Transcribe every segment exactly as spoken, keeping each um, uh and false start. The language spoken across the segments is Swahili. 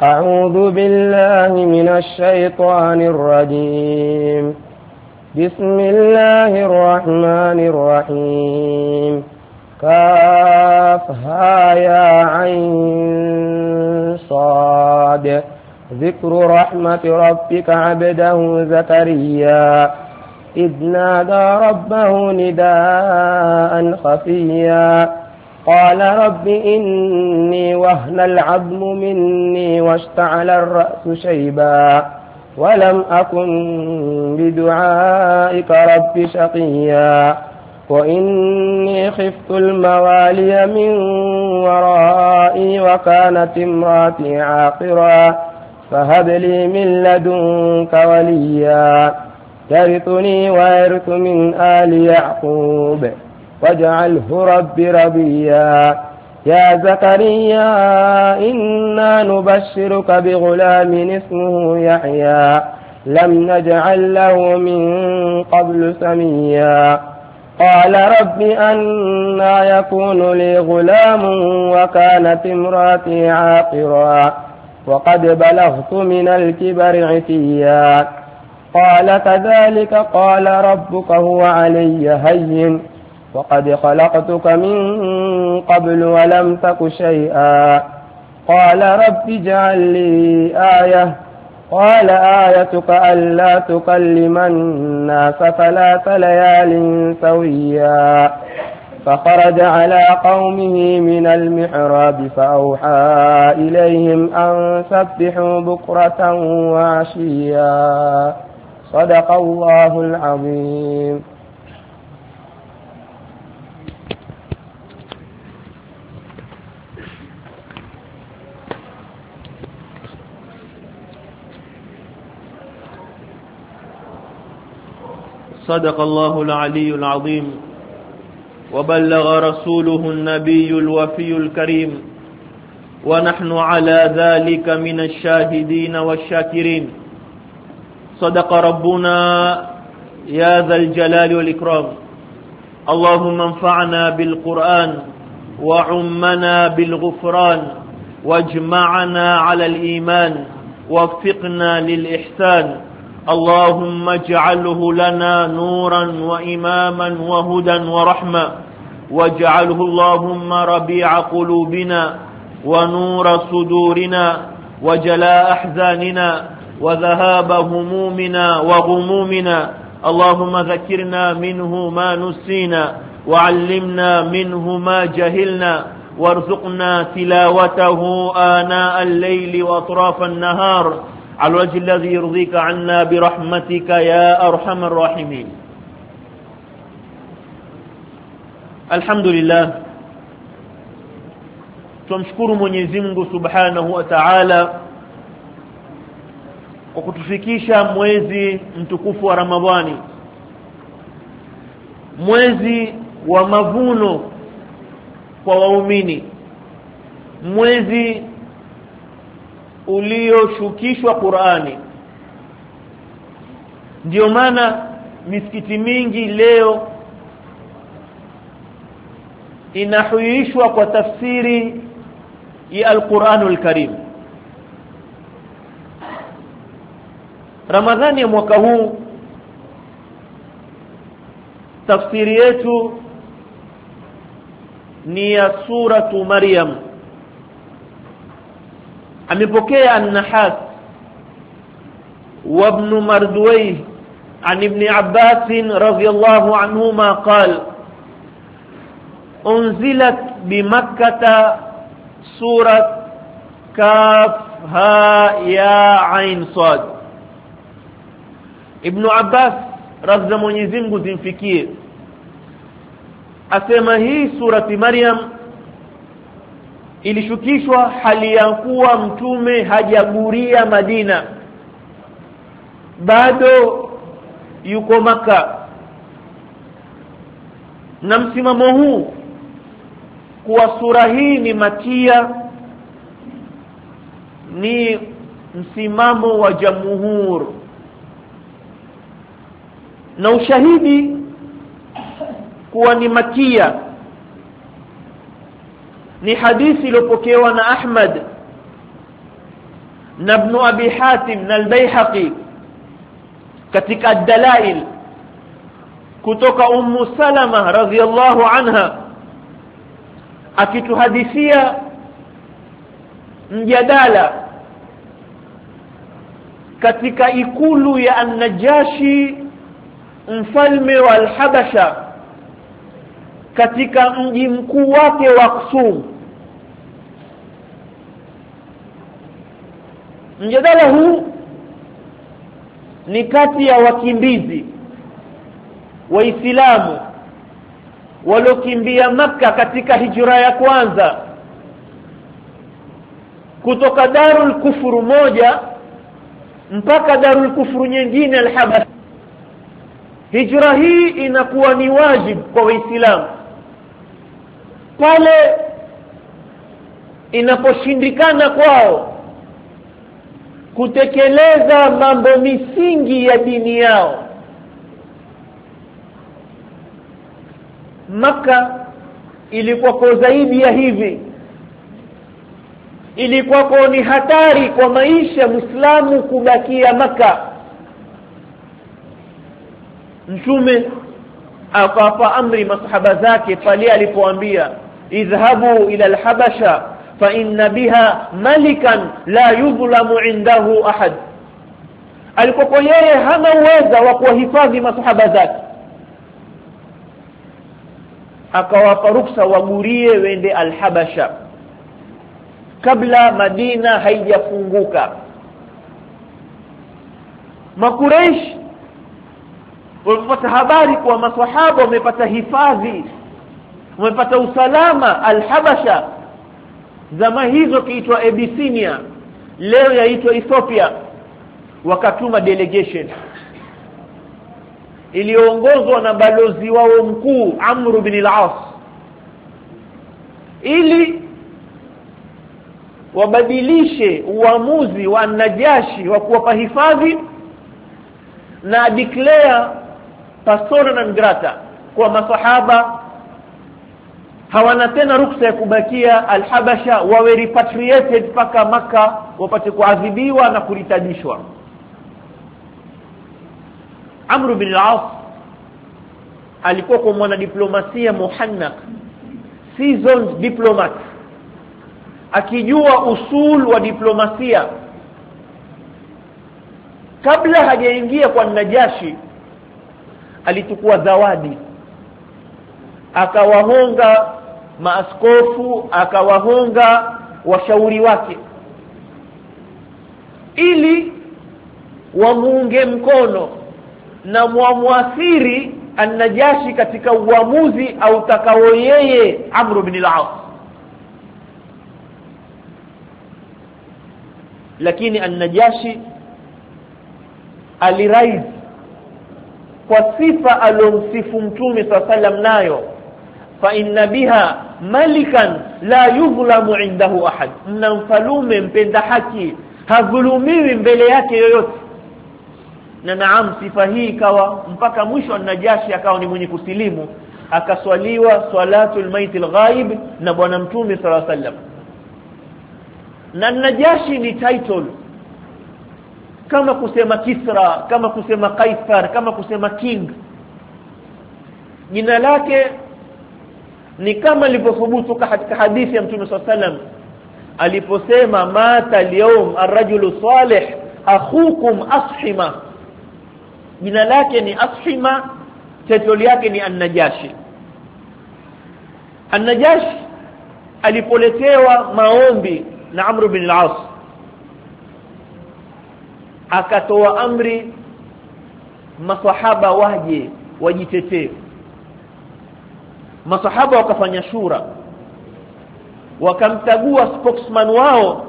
أعوذ بالله من الشيطان الرجيم. بسم الله الرحمن الرحيم. كافها يا عين صاد. ذكر رحمة ربك عبده زكريا إذ نادى ربه نداء خفيا قال رب إني وهن العظم مني واشتعل الرأس شيبا ولم أكن بدعائك رب شقيا وإني خفت الموالي من ورائي وكانت امراتي عاقرا فهب لي من لدنك وليا يرثني ويرث من آل يعقوب واجعله رب رضيا يا زكريا إنا نبشرك بغلام اسمه يحيى لم نجعل له من قبل سميا قال رب أنى يكون لي غلام وكانت امراتي عاقرا وقد بلغت من الكبر عتيا قال كذلك قال ربك هو علي هين وقد خلقتك من قبل ولم تك شيئا قال رب اجعل لي آية قال آيتك ألا تكلم الناس ثلاث ليال سويا فخرج على قومه من المحراب فأوحى إليهم أن سبحوا بكرة وعشيا صدق الله العظيم. صدق الله العلي العظيم وبلغ رسوله النبي الوفي الكريم ونحن على ذلك من الشاهدين والشاكرين. صدق ربنا يا ذا الجلال والإكرام. اللهم انفعنا بالقرآن وعمنا بالغفران واجمعنا على الإيمان ووفقنا للإحسان. اللهم اجعله لنا نورا وإماما وهدى ورحمة واجعله اللهم ربيع قلوبنا ونور صدورنا وجلاء أحزاننا وذهاب همومنا وغمومنا. اللهم ذكرنا منه ما نسينا وعلمنا منه ما جهلنا وارزقنا تلاوته آناء الليل وأطراف النهار على الوجه الذي يرضيك عنا برحمتك يا أرحم الراحمين. الحمد لله. tumshukuru Mwenyezi Mungu Subhanahu wa Ta'ala kwa kutufikisha mwezi mtukufu wa Ramadhani, mwezi wa mavuno kwa waumini, mwezi ulioshukishwa Qur'ani. Ndio maana misikiti mingi leo inahuishwa kwa tafsiri ya Al-Qur'anul Karim. Ramadhani ya mwaka huu tafsiri yetu ni ya suratu Maryam. amepokea an-Nahas wa ibn Mardawayh an ibn Abbas radhiyallahu anhuma qala unzilat bi Makkah surat Kaf ha ya Ain Sad. Ibn Abbas radhi Mwenyezi Mungu zimfikie asema hii surati Maryam ilishukishwa hali ya kuwa mtume hajaguria Madina, bado yuko Maka. Na msimamo huu kuwa sura hii ni makia ni msimamo wa jamhur, na ushahidi kuwa ni makia ni hadithi iliyopokewa na Ahmad na Ibn Abi Hatim na Al-Baihaqi katika Ad-Dalail kutoka Ummu Salama radhiyallahu anha akituhadithia mjadala katika ikulu ya An-Najashi mfalme wa Al-Habasha katika mji mkuu wake wa Kusum. Mjadala huu ni kati ya wakimbizi Waislamu waliokimbia Makka katika hijra ya kwanza kutoka Darul Kufru moja mpaka Darul Kufru nyingine Al-Habasha. Hijra hii inakuwa ni wajibu kwa Waislamu pale inaposhindikana kwao kutekeleza mambo misingi ya dini yao. Makka ilikuwa kwa zaidi ya hivi, ilikuwa kwa ni hatari kwa maisha Muislamu kubakia Makka. Mtume akawapa amri masahaba zake pale alipoambia idhhabu ila al-Habasha fa inna biha malikan la yuzlamu indahu ahad. Alikuwa yeye hana uwezo wa kuwahifadhi masahaba zake, akawapa ruksa wagurie wende al-Habasha kabla Madina haijafunguka. Makuraish walipata habari kwa maswahaba wamepata hifadhi, wamepata usalama Al-Habasha. Zama hizo kiitwa Abyssinia, leo yaitwa Ethiopia. Wakatuma delegation iliyoongozwa na balozi wao mkuu Amr bin al-As ili wabadilishe uamuzi wa Najashi wa kuwapa hifadhi na declare persona non grata kwa masahaba hawana tena ruksa ya kubakia Al-Habasha, wawe repatriated paka Maka wapate kuadhibiwa na kuritadishwa. Amr bin al-As alikuwa kwa mwana diplomasia muhannak, seasoned diplomat, akijua usul wa diplomasia. Kabla hajaingia kwa Najashi alichukua zawadi, akawahonga maaskofu, akawahonga washauri wake ili wamuunge mkono na muamuathiri An-Najashi katika uamuzi au takao yeye Amr bin al-As. Lakini An-Najashi alirais kwa sifa alomsifu Mtume sallam nayo, fa inna biha malikan la yuzlamu indahu ahad. Mna mfalume mpenda haki, hadhulumiwi mbele yake yoyote. Na naam, sifa hii ikawa mpaka mwisho An-Najashi akawa ni mwenye kusilimu, akaswaliwa salatul maitil ghaib na bwana Mtume sallam. Na Najashi ni title kama kusema Kisra, kama kusema Kaisar, kama kusema king. Jina lake ni kama lilivyothubutu katika hadithi ya Mtume sallam aliposema mata al-yawm ar-rajulu salih akhukum ashima. Jina lake ni Ashima, title yake ni An-Najashi. An-Najashi alipoletewa maombi na Amr bin al-As, akatoa amri maswahaba waje wajitetee. Maswahaba wakafanya shura, wakamtagua spokesman wao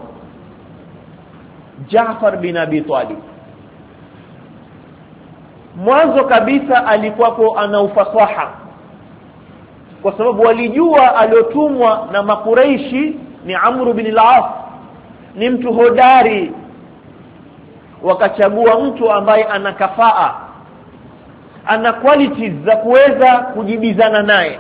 Jaafar bin Abi Talib. Mwanzo kabisa alikuwa ana ufasaha, kwa sababu walijua aliotumwa na Makuraishi ni Amr bin al-As, ni mtu hodari. Wakachagua mtu ambaye ana kafaa, ana qualities za kuweza kujibizana naye.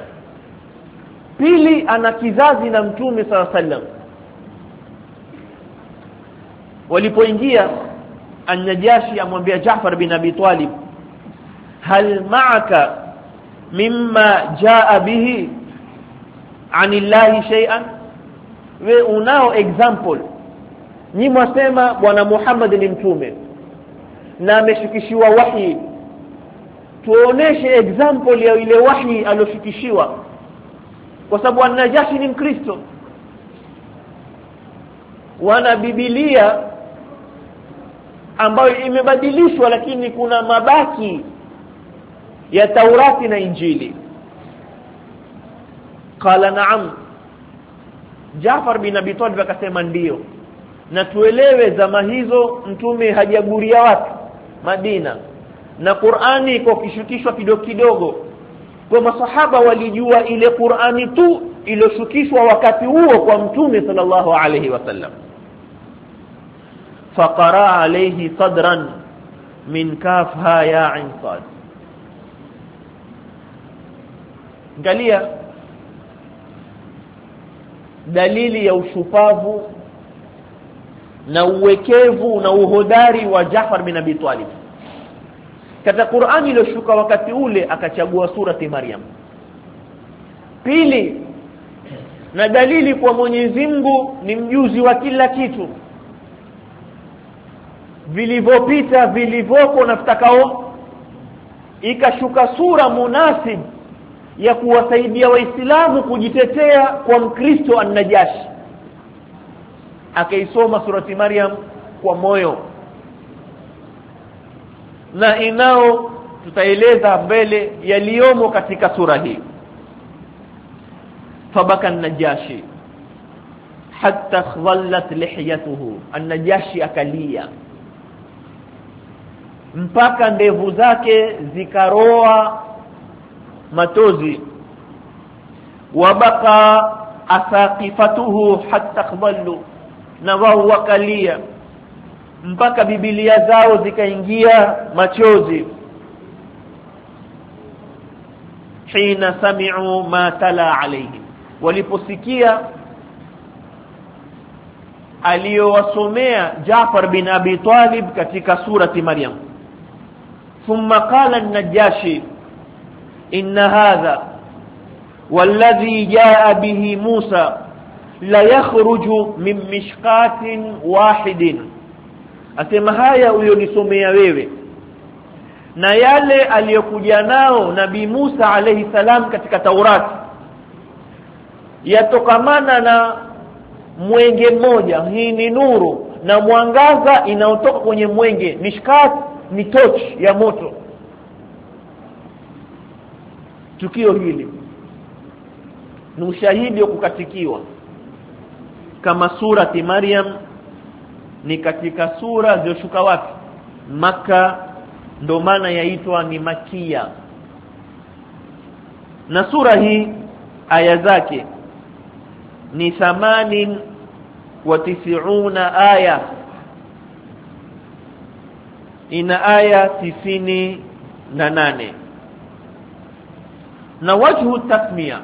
Pili, ana kizazi na Mtume sallallahu alaihi wasallam. walipoingia An-Najashi amwambia Jaafar bin Abi Talib, hal ma'aka mimma jaa bihi anillahi shay'an, we unao example, ni mwasema bwana Muhammad ni mtume na ameshikishiwa wahi, tuoneshe example ya ile wahi alioshikishiwa, kwa sababu An-Najashi ni Mkristo, wana Biblia ambayo imebadilishwa lakini kuna mabaki ya Taurati na Injili. Qala na'am, Jaafar bin Abi Talib akasema ndio, na tuelewe zama hizo mtume hajaguria watu Madina na Qur'ani iko kishukishwa kidogo kidogo, kwa masahaba walijua ile Qur'ani tu iliyoshukishwa wakati huo kwa mtume sallallahu alayhi wasallam. faqara alayhi sadran min kafha ya ain sad. Angalia dalili ya ushupavu na uwekevu na uhodari wa Jaafar bin Abi Talib. Katika Qur'ani iliyoshuka wakati ule akachagua surati Maryam. Pili, na dalili kwa Mwenyezi Mungu ni mjuzi wa kila kitu, vilivyopita vilivyoko na vitakao, ikashuka sura munasib ya kuwasaidia Waislamu kujitetea kwa Mkristo An-Najashi, akaisoma surati Maryam kwa moyo, na inao tutaeleza mbele yaliomo katika sura hii. fabaka An-Najashi hatta khawallat lihiyatuhu, An-Najashi akalia mpaka ndevu zake zikaroa matozi. wabaka asaqifatuhu hatta khawallu, na wao wakalia mpaka Biblia zao zikaingia machozi. hina sami'u ma tala alayhi, waliposikia aliyowasomea Jaafar bin Abi Talib katika surati Maryam. thumma qala An-Najashi inna hadha walladhi jaa bihi Musa la yakhruju min mishqatin wahidin, asema haya uyonisomea wewe na yale aliyokuja nao Nabii Musa alayhi salam katika Taurati yatokamana na mwenge mmoja. Hii ni nuru na mwangaza inaotoka kwenye mwenge. Mishkat ni torch ya moto. Tukio hili ni ushahidi wa kukatikiwa, kama surati Maryam ni katika sura zilizoshuka wapi? Maka, ndo maana yaitwa ni Makia. Na sura hii aya zake ni thamanin wa tisiuna aya, ina aya tisini na nane. Na wajhu tasmia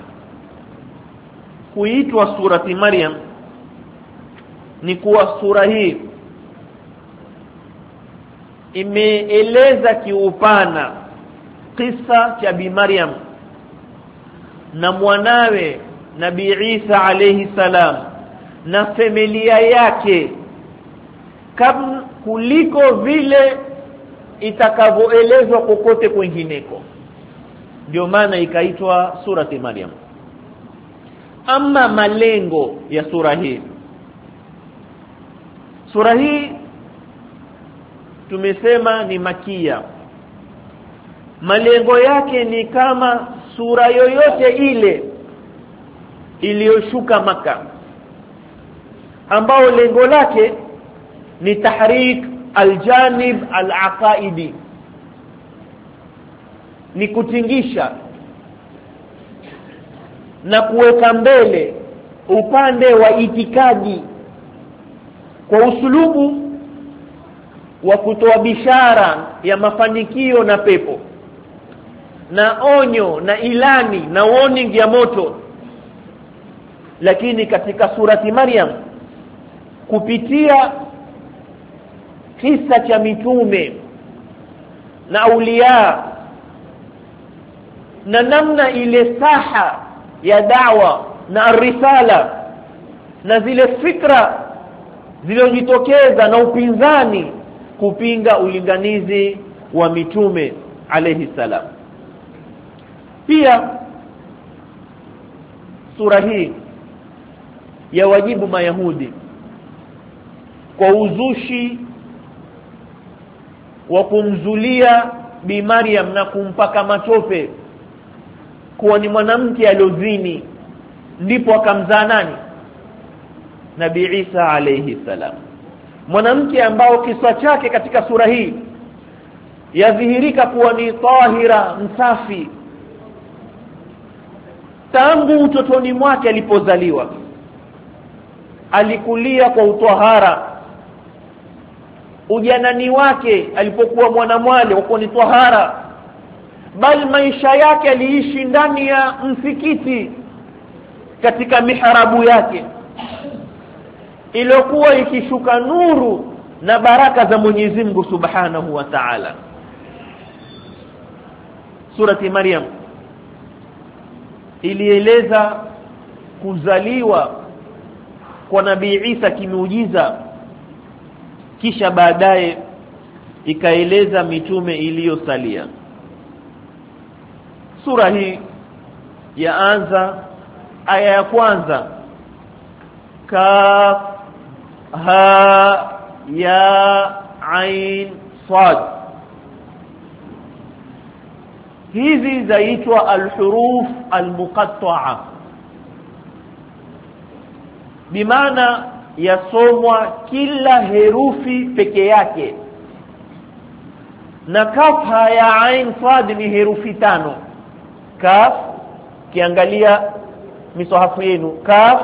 kuitwa surati Maryam ni kuwa sura hii imeeleza kiupana kisa cha Bi Maryam na mwanawe Nabii Isa alayhi salam na familia yake, kabla kuliko vile itakavyoelezwa kokote kwingineko. Ndio maana ikaitwa surati Maryam. Ama malengo ya sura hii, sura hii tumesema ni Makia. Malengo yake ni kama sura yoyote ile iliyoshuka Maka, ambao lengo lake ni tahrik aljanib alaqaidi, ni kutingisha na kuweka mbele upande wa itikadi kwa usulubu wa kutoa bishara ya mafanikio na pepo, na onyo na ilani na warning ya moto. Lakini katika surati Maryam, kupitia kisa cha mitume na aulia na namna ile saha ya da'wa na risala na zile fikra zilizojitokeza na upinzani kupinga ulinganizi wa mitume alayhi salam. Pia sura hii ya wajibu Mayahudi kwa uzushi wa kumzulia Bi Maryam na kumpaka matope kuwa ni mwanamke aliozini, ndipo akamzaa nani? Nabii Isa alayhi salam, mwanamke ambao kisa chake katika sura hii yadhihirika kuwa ni tahira, msafi tangu utotoni mwake. Alipozaliwa alikulia kwa utahara, ujanani wake alipokuwa mwanamwali uko ni tahara, bali maisha yake aliishi ndani ya msikiti katika mihrabu yake iliyokuwa ikishuka nuru na baraka za Mwenyezi Mungu Subhanahu wa Ta'ala. Surati Maryam ilieleza kuzaliwa kwa Nabii Isa kimuujiza, kisha baadaye ikaeleza mitume iliyosalia. Sura hii yaanza aya ya kwanza, kaf ha ya ain sad. Hizi zaitwa al-huruf al-muqatta'a, bimaana yasomwa kila herufi peke yake, na kaf ha ya ain sad ni herufi tano. Kaf, kiangalia misahafu yenu, kaf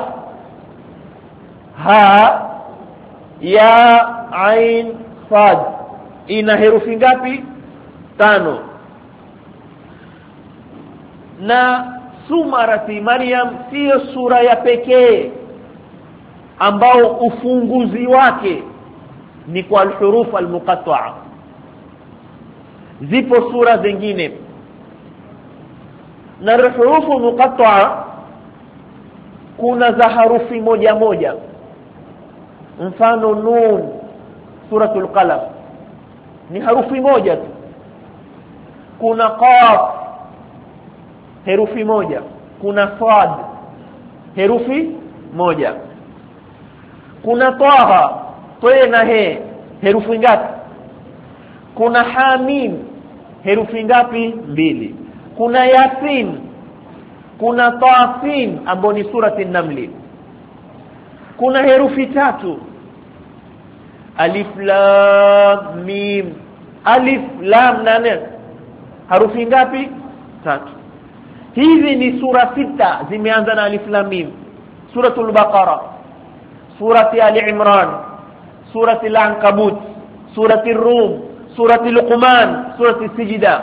ha ya ain sad ina herufi ngapi? Tano. Na surati Maryam sio sura ya pekee ambao ufunguzi wake ni kwa al-huruf al-muqatta'a. Zipo sura zingine na al-hurufu muqatta'a kuna za harufi moja moja, mfano nun, suratul qalam ni harufi moja tu. Kuna qaf herufi moja, kuna sad herufi moja, kuna taha tena he herufi ngapi? Kuna hamim herufi ngapi? Mbili. Kuna yasin, kuna tasin ambayo ni surati an-naml, kuna herufi tatu, alif lam mim. Alif lam nane harufi ngapi? Tatu. Hizi ni sura sita zimeanza na alif lam mim: suratul baqara, surati ali imran, surati al-ankabut, surati ar-rum, surati luqman, surati sijda.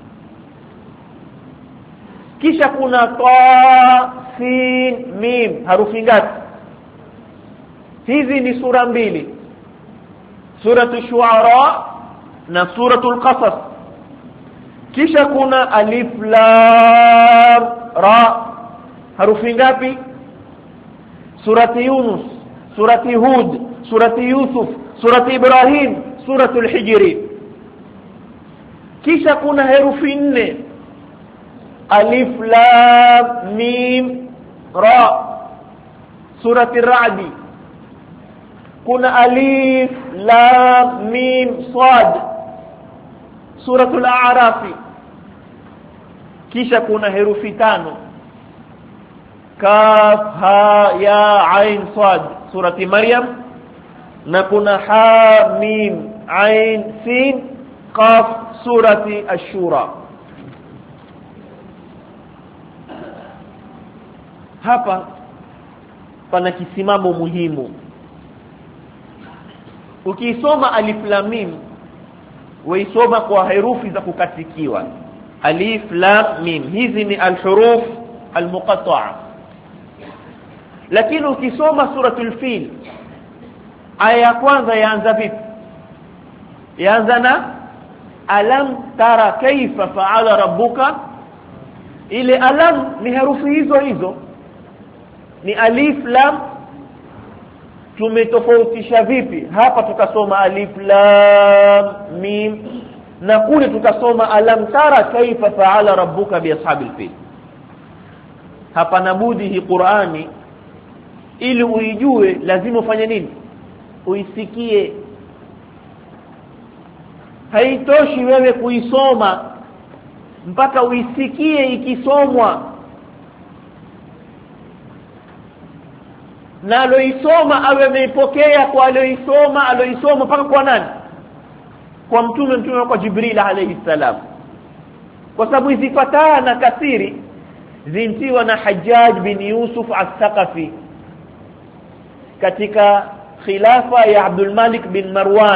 Kisha kuna ta sin mim harufi ngapi? Hizi ni sura mbili, suratul shuara na suratul qasas. Kisha kuna alif lam ra harufi ngapi? Surati Yunus, surati Hud, surati Yusuf, surati Ibrahim, suratul Hijri. Kisha kuna herufi nne, alif lam mim ra surati Ra'd. Kuna alif lam mim sad suratul A'raf. Kisha kuna herufi tano, kaf ha ya ain sad surati Maryam, na kuna ha mim ain sin qaf surati ash-shura. Hapa pana kisimamo muhimu. Ukisoma alif lam mim waisoma kwa herufi za kukatikiwa, alif lam mim, hizi ni al-huruf al-muqatta'a. Lakini ukisoma suratul fil aya ya kwanza yaanza vipi? yanzana alam tara kaifa fa'ala rabbuka. Ile alam ni herufi hizo hizo, ni alif lam. Tumetofautisha vipi? Hapa tukasoma alif lam mim, na kule tukasoma alam tara kaifa fa'ala rabbuka bi ashabil fil. Hapa nabudi hii Qur'ani ili uijue lazima ufanye nini? Uisikie. Haitoshi wewe kuisoma, mpaka uisikie ikisomwa. Na aloisoma awe ameipokea kwa aloisoma, aloisoma mpaka kwa nani? Kwa mtume mtume kwa Jibril alayhi salam. Kwa sababu izifatana kathiri zintiwa na Hajjaj bin Yusuf as-Saqafi katika khilafa ya Abdul Malik bin Marwan,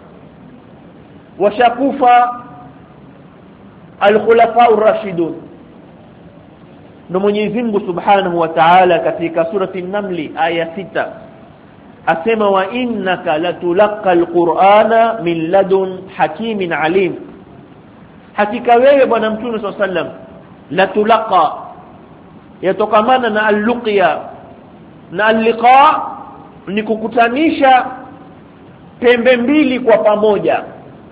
washakufa al-khulafa ar-rashidun. Ndio Mwenyezi Mungu Subhanahu wa Ta'ala katika surati an-Naml aya sita asema wa innaka latulqa al-Qur'ana min ladun hakimin alim. Hakika wewe bwana mtume sallallahu alayhi wasallam latulqa yatokamana na al-luqya, na al-liqa ni kukutanisha pembe mbili kwa pamoja.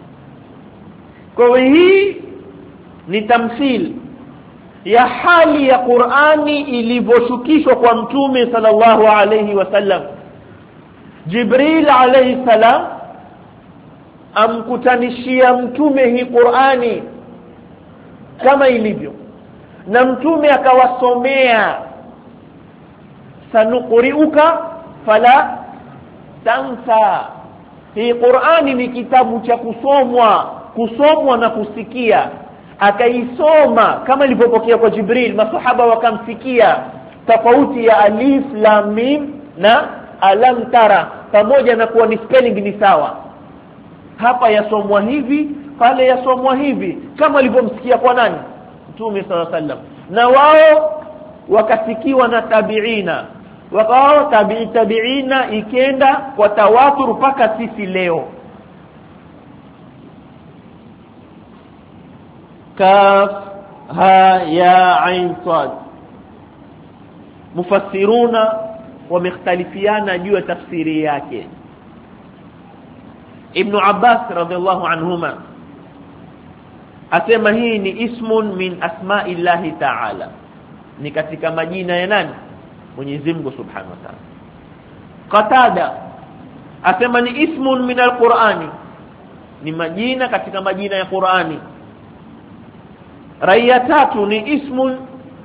Kwa hii ni tamthil ya hali ya Qur'ani ilivyoshukishwa kwa mtume sallallahu alayhi wasallam. Jibril alayhi salam amkutanishia mtume hii Qur'ani kama ilivyo, na mtume akawasomea sanuqri'uka fala tansa. Hii Qur'ani ni kitabu cha kusomwa, kusomwa na kusikia. Akaisoma kama ilivyopokea kwa Jibril, masahaba wakamsikia. Tofauti ya alif lam mim na alam tara, pamoja na kuwa ni spelling ni sawa. Hapa yasomwa hivi, pale yasomwa hivi, kama alivyomsikia kwa nani? Mtume sallallahu alaihi wasallam. Na wao wakasikiwa na tabiina, wakao tabi'i tabiina ikenda kwa tawatur mpaka sisi leo. Kaf ha ya ain sad. Mufassiruna wamekhtalifiana juu ya tafsiri yake. Ibn Abbas radhiallahu anhuma asema hii ni ismun min asma'illahi ta'ala, ni katika majina ya nani? Mwenyezi Mungu Subhanahu wa Ta'ala. Qatada asema ni ismun min al-Qur'ani, ni majina katika majina ya Qur'ani. Raya tatu ni ismun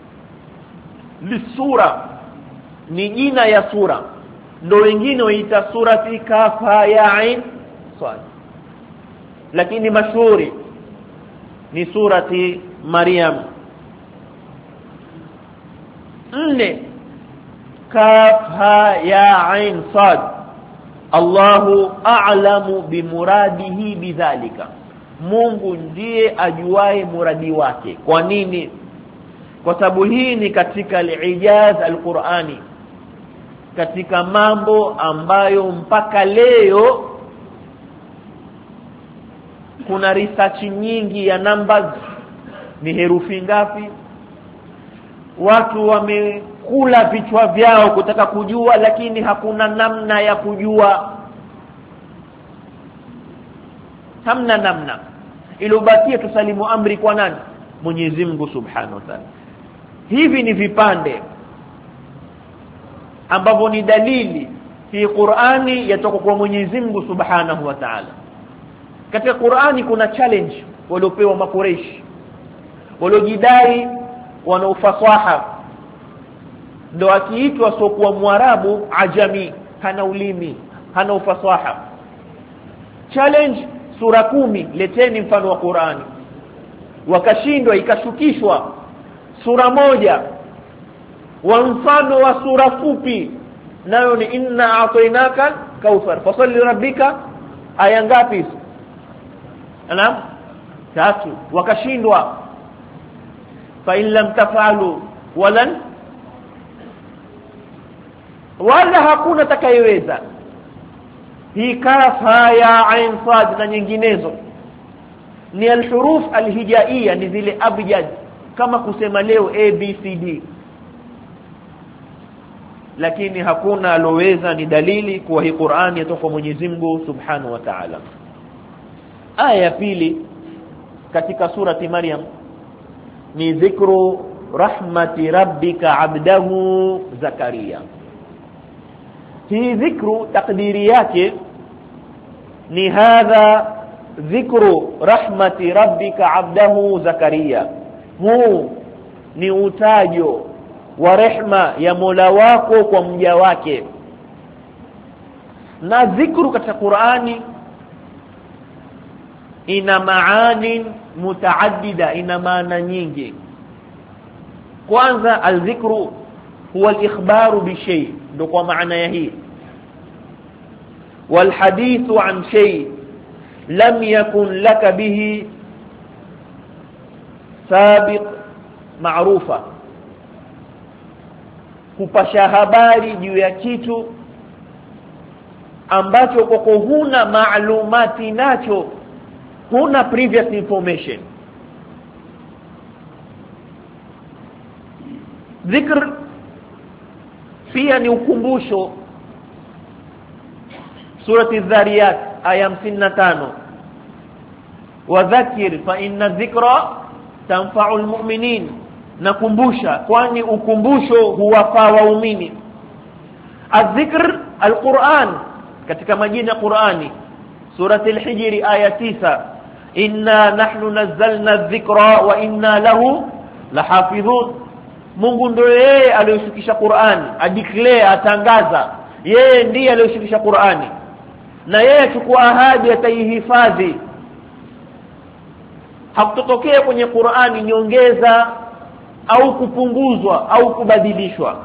lisura, ni jina ya sura. Ndio wengine waita surati Kaf ha ya ain sad, lakini mashuhuri ni surati Maryam. Nne Kaf ha ya ain sad, Allahu a'lamu bimuradihi bidhalika. Mungu ndiye ajuaye muradi wake. Kwa nini? Kwa sababu hii ni katika al-ijaz al-Qur'ani, katika mambo ambayo mpaka leo kuna research nyingi ya numbers, ni herufi ngapi. Watu wamekula vichwa vyao kutaka kujua, lakini hakuna namna ya kujua. Hamna namna. Ilobakia tusalimu amri kwa nani? Mwenyezi Mungu Subhanahu wa Ta'ala. Hivi ni vipande ambavyo ni dalili fi Qur'ani yatoka kwa Mwenyezi Mungu Subhanahu wa Ta'ala. Katika Qur'ani kuna challenge waliopewa makureishi, waliojidai wana ufasaha, ndio akiitwa sokuwa Mwarabu ajami, hana ulimi, hana ufasaha. Challenge sura kumi, leteni mfano wa Qur'ani. Wakashindwa, ikashukishwa sura moja wa mfano wa sura fupi, nayo ni inna a'tainaka kauthar fasalli rabbika. Aya ngapi? Naam, tatu. Wakashindwa. Fa in lam taf'alu walan, wala hakuna atakayeweza. hii kaf ya ain sad na nyinginezo ni alhuruf alhijaiya, ni zile abjad kama kusema leo a b c d, lakini hakuna aloweza ni dalili kwa hii Qur'ani yatoka Mwenyezi Mungu Subhanahu wa Ta'ala. Aya ya pili katika surati Maryam ni dhikru rahmati rabbika abdahu Zakaria. Hii dhikru takdiri yake ni hadha dhikru rahmati rabbika abdahu Zakaria, huu ni utajo wa rehma ya Mola wako kwa mja wake. Na dhikru katika Qur'ani ina maani mutaaddida, ina maana nyingi. Kwanza al-dhikru huwa al-ikhbaru bi shay, ndio kwa maana ya hii. Wal hadithu an shay lam yakun laka bihi sabiq maarufa, kupasha habari juu ya kitu ambacho kwako huna maalumati nacho, huna previous information. Dhikr pia ni ukumbusho. Surati Dhariyat aya hamsini na tano, wadhakir fa inna dhikra tanfa'u almu'minin, nakumbusha kwani ukumbusho huwafaa waumini. Adh-dhikr al-Qur'an, katika majina ya Qur'ani surati al-Hijr aya tisa, inna nahnu nazzalna adh-dhikra wa inna lahu lahafidhun. Mungu ndio yeye aliyoshukisha Qur'an, adeclare, atangaza yeye ndiye aliyoshukisha Qur'ani, na yeye achukua ahadi ataihifadhi. Hakutokea kwenye Qur'ani nyongeza au kupunguzwa au kubadilishwa.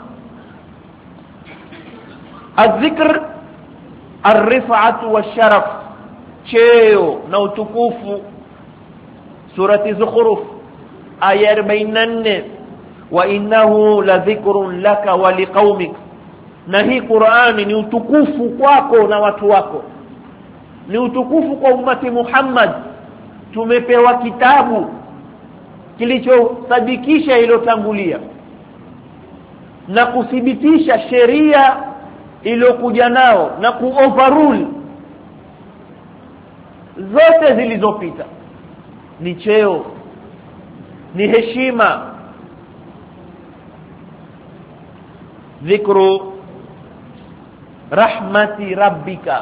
Adh-dhikr ar-rif'atu wash-sharaf, cheo na utukufu. Surati Zukhruf aya arobaini na nne, wa innahu la dhikrun laka wa liqaumik, na hii Qur'ani ni utukufu kwako na watu wako, ni utukufu kwa ummati Muhammad. Tumepewa kitabu kilichosadikisha iliyotangulia na kuthibitisha sheria iliyokuja nao na kuoverrule zote zilizopita. Ni cheo, ni heshima. Dhikru rahmati rabbika,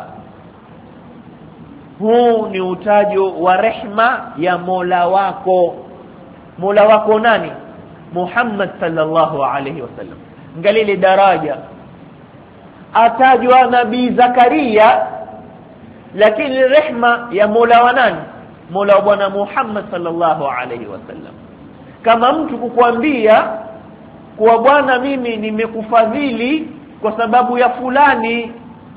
huu ni utajo wa rehma ya Mola wako. Mola wako nani? Muhammad sallallahu alayhi wasallam. Angalia daraja, atajwa nabii Zakaria, lakini rehma ya Mola wa nani? Mola wa bwana Muhammad sallallahu alayhi wasallam. Kama mtu kukuambia kwa bwana mimi nimekufadhili kwa sababu ya fulani,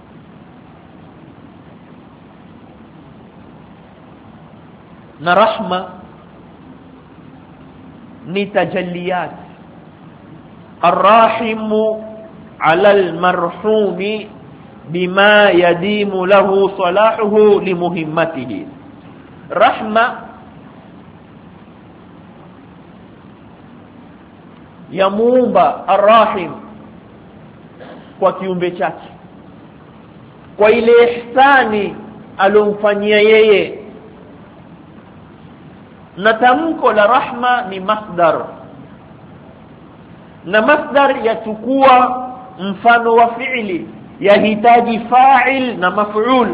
na rahma ni tajalliyat. Arrahimu ala almarhumi bima yadimu lahu salahuhu limuhimmatihi. Rahma ya muumba arrahim kwa kiumbe chake, kwa ile ihsani alomfanyia yeye. Na tamko la rahma ni masdar, na masdar yachukua mfano wa fi'li, yahitaji fa'il na maf'ul.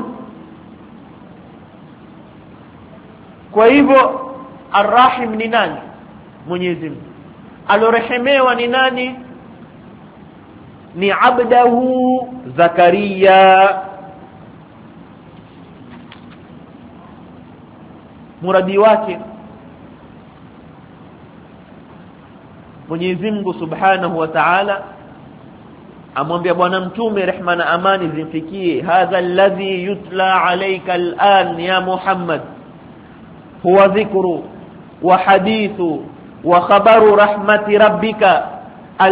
Kwa hivyo arrahim ni nani? Mwenyezi Mungu. Alorehemewa ni nani? Ni abdahu Zakaria. Muradi wake Mwenyezi Mungu Subhanahu wa Ta'ala amwambia bwana mtume, rehma na amani zimfikie, hadha alladhi yutla alayka al'an ya Muhammad huwa dhikru wa hadithu wa khabaru rahmati rabbika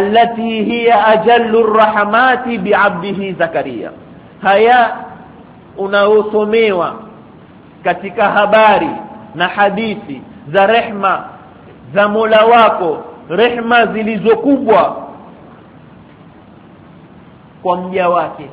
allati hiya ajallu arrahmati bi'abdihi Zakaria. Haya unaosomewa katika habari na hadithi za rehma za Mola wako, rehma zilizokubwa kwa mja wake,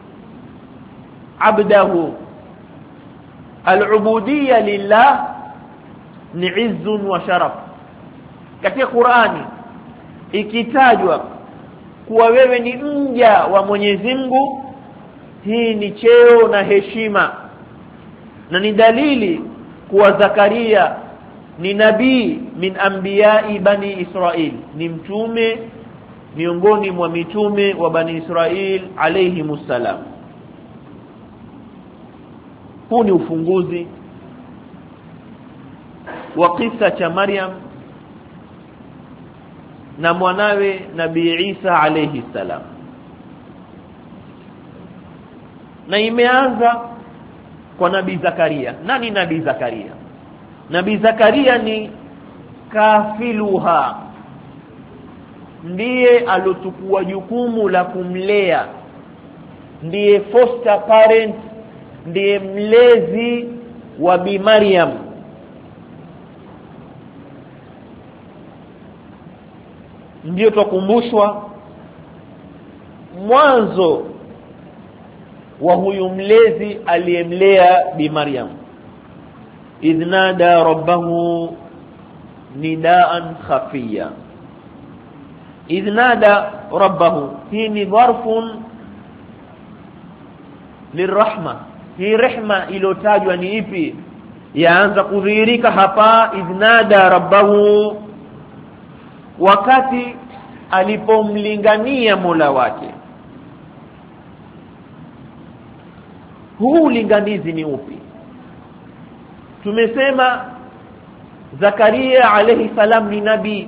abdahu. Al-ubudiyya lillah ni izzun wa sharaf. Katika Qur'ani ikitajwa kuwa wewe ni mja wa Mwenyezi Mungu, hii ni cheo na heshima, na ni dalili kuwa Zakaria ni nabii min anbiya'i bani Israil, ni mtume miongoni mwa mitume wa bani Israil alayhi musallam. Huu ni ufunguzi wa kisa cha Maryam na mwanawe Nabii Isa alayhi salam, na imeanza kwa Nabii Zakaria. Nani Nabii Zakaria? Nabii Zakaria ni kafiluha, ndiye alochukua jukumu la kumlea, ndiye foster parent, ndiye mlezi wa Bi Maryam. Ndio tukumbushwa mwanzo wa huyu mlezi aliyemlea Bi Maryam, idhnada rabbahu nidaan khafiya. idhnada rabbahu, hii ni dharfun lirahma. Hii rehma iliyotajwa ni ipi? Yaanza kudhihirika hapa, idhnada rabbahu, wakati alipomlingania Mola wake. Huu linganizi ni upi? Tumesema Zakaria alayhi salam ni nabii,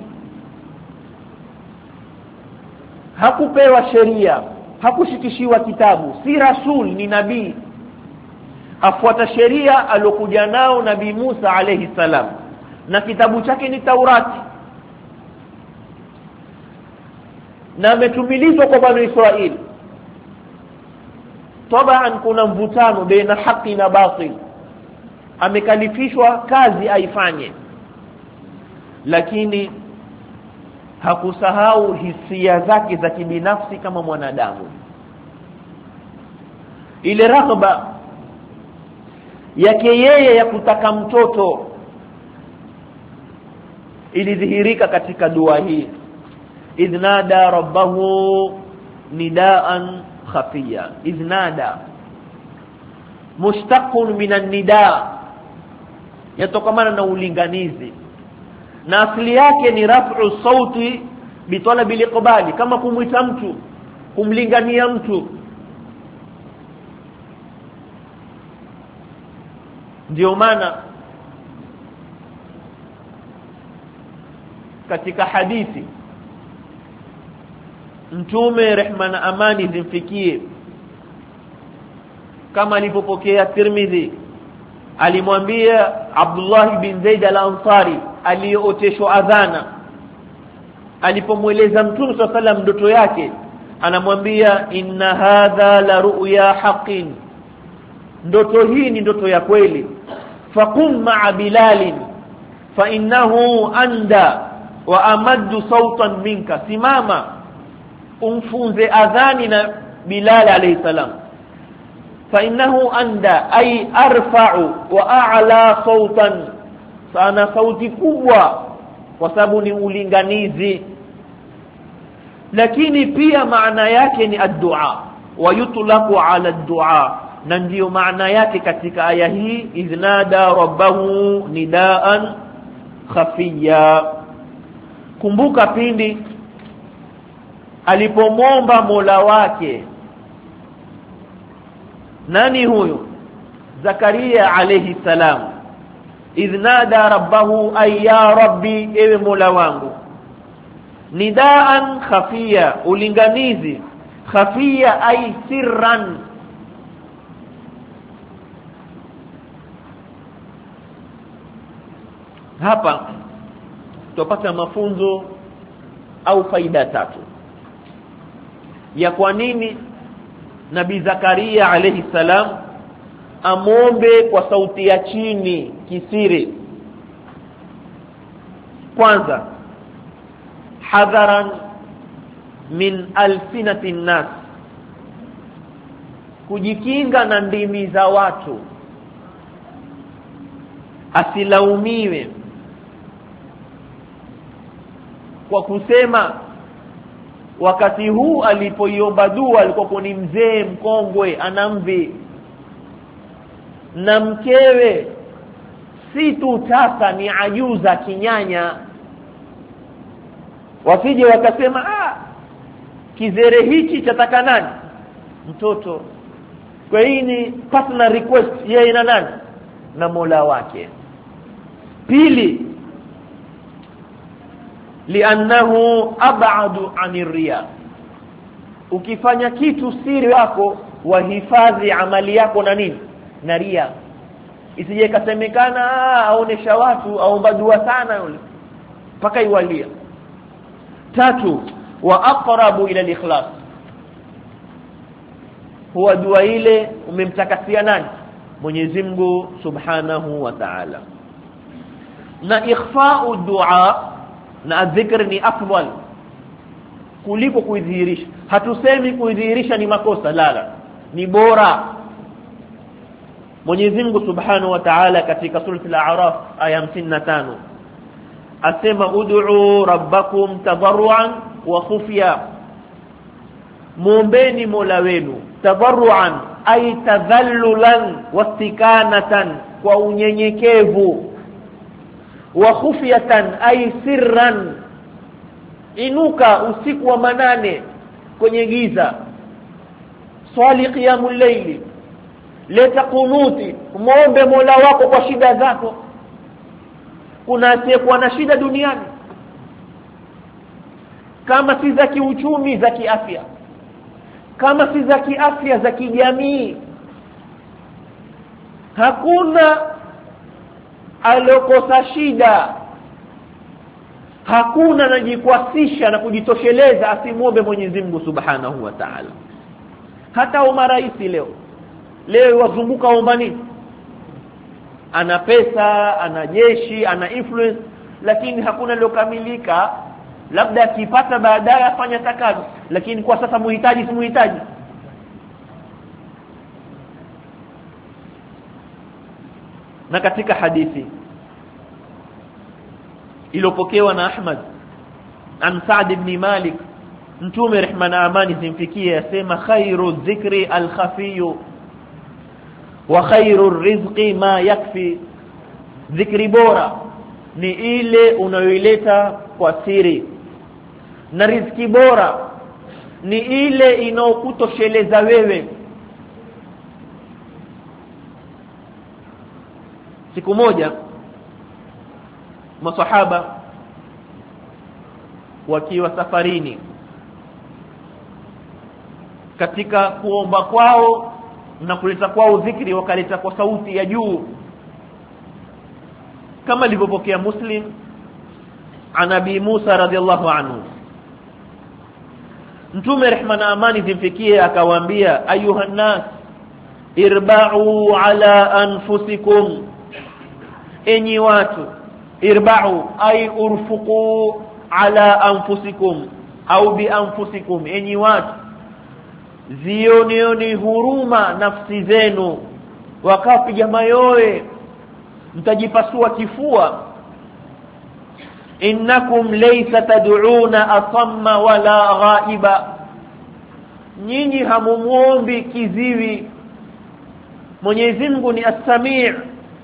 hakupewa sheria, hakushikishiwa kitabu, si rasul, ni nabii, afuata sheria alokuja nao Nabii Musa alayhi salam, na kitabu chake ni Taurati, na ametumilizwa kwa Bani Israeli. Tabaan kuna mvutano baina haki na batil, amekalifishwa kazi aifanye, lakini hakusahau hisia zake za kibinafsi kama mwanadamu. Ile raghba yake yeye ya kutaka mtoto ilidhihirika katika dua hii, idhnada rabbahu nidaan khafiya. Idhnada mushtaqun minan nida, yatokamana na ulinganizi, na asili yake ni raf'u sauti bi talabi liqbali, kama kumwita mtu, kumlingania mtu. Ndio maana katika hadithi Mtume rehma na amani zimfikie, kama alipopokea Tirmidhi, alimwambia Abdullah bin Zaid al-Ansari aliyeoteshwa adhana, alipomweleza Mtume sallallahu alayhi wasallam ndoto yake, anamwambia inna hadha la ru'ya haqqin, ndoto hii ni ndoto ya kweli. Faqum ma'a Bilal fa innahu anda wa amaddu sautan minka, simama umfunze adhani na Bilal alayhi salam. Fa innahu anda ay arfa'u wa a'la sautan, sana sauti kubwa kwa sababu ni ulinganizi, lakini pia maana yake ni ad-du'a wa yutlaqu 'ala ad-du'a, na ndio maana yake katika aya hii, idhnada rabbahu nidaan khafiya. Kumbuka pindi alipomomba Mola wake. Nani huyo? Zakaria alayhi salam. idhnada rabbahu ay ya rabbi, ewe Mola wangu, nidaan khafiya, ulinganizi, khafiya ay sirran. Hapa tupata mafunzo au faida tatu ya kwa nini Nabii Zakaria alayhi salam amombe kwa sauti ya chini kisiri. Kwanza, hadharan min alsinati nas, kujikinga na ndimi za watu, asilaumiwe kwa kusema wakati huu alipoiomba dua alikuwa ni mzee mkongwe anamvi, na mkewe si tu tasa ni ajuza kinyanya, wasije wakasema ah kizere hichi chataka nani mtoto. Kwa hii ni personal request yeye na nani na Mola wake. Pili, li'annahu ab'adu 'anir riya, ukifanya kitu siri wako wahifadhi amali yako na nini na ria, isije kasemekana aonesha watu aomba dua sana yule paka iwalia. Tatu, wa aqrabu ila al-ikhlas, huwa dua ile umemtakasia nani Mwenyezi Mungu Subhanahu wa Ta'ala. Na ikhfa'u dua na dhikr ni afdal kuliko kuidhihirisha. Hatusemi kuidhihirisha ni makosa, la, ni bora. Mwenyezi Mungu Subhanahu wa Ta'ala katika sura al-A'raf aya hamsini na tano asema ud'u rabbakum tadarruan wa khufya, muombeni Mola wenu tadarruan ay tadhallulan wastikanatan, kwa unyenyekevu, wa khufyatan ay sirran, inuka usiku wa manane kwenye giza, swali qiyamul layli, leta kunuti, muombe Mola wako kwa shida zako. Kuna asiyekuwa na shida duniani kama si za kiuchumi, za kiafya, kama si za kiafya, za kijamii. Hakuna alokosa shida, hakuna anajikwasisha na kujitosheleza asimuombe Mwenyezi Mungu Subhanahu wa Ta'ala. Hata umaraisi leo leo wazunguka ombani, ana pesa, ana jeshi, ana influence, lakini hakuna lokamilika. Labda akipata baadaye afanya takazo, lakini kwa sasa muhitaji si muhitaji. Na katika hadithi iliyopokewa na Ahmad an Sa'd ibn Malik, Mtume rehma na amani zimfikie yasema khairu dhikri al-khafiy wa khairu rizqi ma yakfi, dhikri bora ni ile unayoileta kwa siri, na riziki bora ni ile inaokutosheleza wewe. Siku moja masahaba wakiwa safarini, katika kuomba kwao na kuleta kwao dhikri wakaleta kwa sauti ya juu, kama alivyopokea Muslim an Abi Musa radhiallahu anhu. Mtume rehma na amani zimfikie akawaambia ayuhan nas irba'u ala anfusikum, enyi watu, irba'u ay urfuqu ala anfusikum au bi anfusikum, enyi watu zionioni huruma nafsi zenu, wakapiga mayoe mtajipasua kifua. Innakum laysa tad'una asamma wala ghaiba, nyinyi hamumuombi kiziwi, Mwenyezi Mungu ni as-Sami'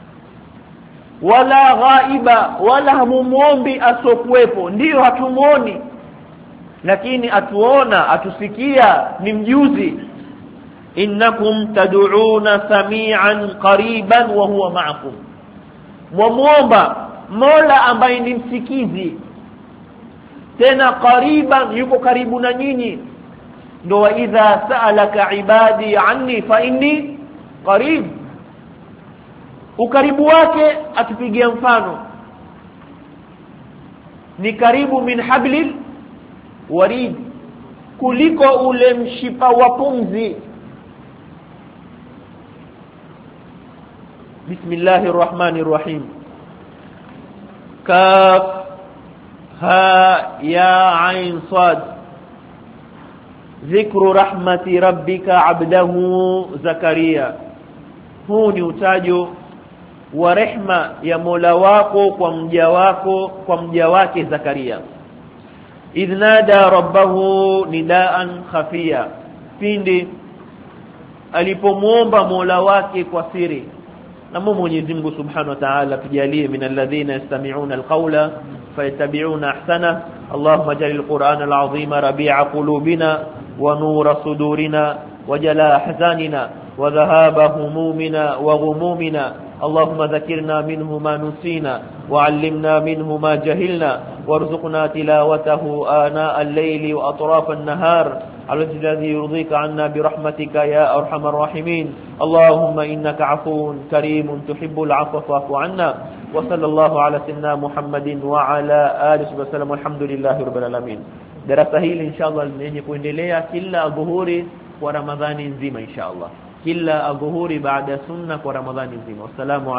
wala ghaiba, wala hamumuombi asokuepo. Ndiyo hatumuoni, lakini atuona, atusikia, ni mjuzi. Innakum tad'una sami'an qariban wa huwa ma'akum, mwamuomba Mola ambaye ni msikizi, tena qariban, yuko karibu na nyinyi. Ndo wa idha sa'alaka ibadi anni fa inni qarib, ukaribu wake atupigia mfano ni karibu min hablil warid, kuliko ule mshipa wa pumzi. Bismillahir Rahmanir Rahim. Kaf ha ya ain sad. Dhikru rahmati rabbika abdahu Zakaria. Huu ni utajo wa rehma ya Mola wako kwa mja wako kwa mja wake Zakaria. Idhnada rabbahu nidaan khafia, pindi alipomuomba Mola wake kwa siri. Na Mwenyezi Mungu Subhanahu wa Ta'ala tujalie minal ladhina yastami'una alqawla fayattabi'una ahsana. Allahumma jalil Qur'ana al'azima rabi'a qulubina wa nura sudurina wa jalaa ahzanina wa dhahaba humumina wa ghumumina. اللهم ذكرنا منه ما نسينا وعلمنا منه ما جهلنا وارزقنا تلاوته آناء الليل وأطراف النهار على الذي يرضيك عنا برحمتك يا أرحم الراحمين. اللهم إنك عفو كريم تحب العفو فاعف عنا. وصلى الله على سيدنا محمد وعلى آله وسلم والحمد لله رب العالمين. Darasa hili inshallah lenye kuendelea kila adhuhuri kwa Ramadhani nzima inshallah. Kila adhuhuri baada sunna kwa Ramadhani nzima. Wassalamu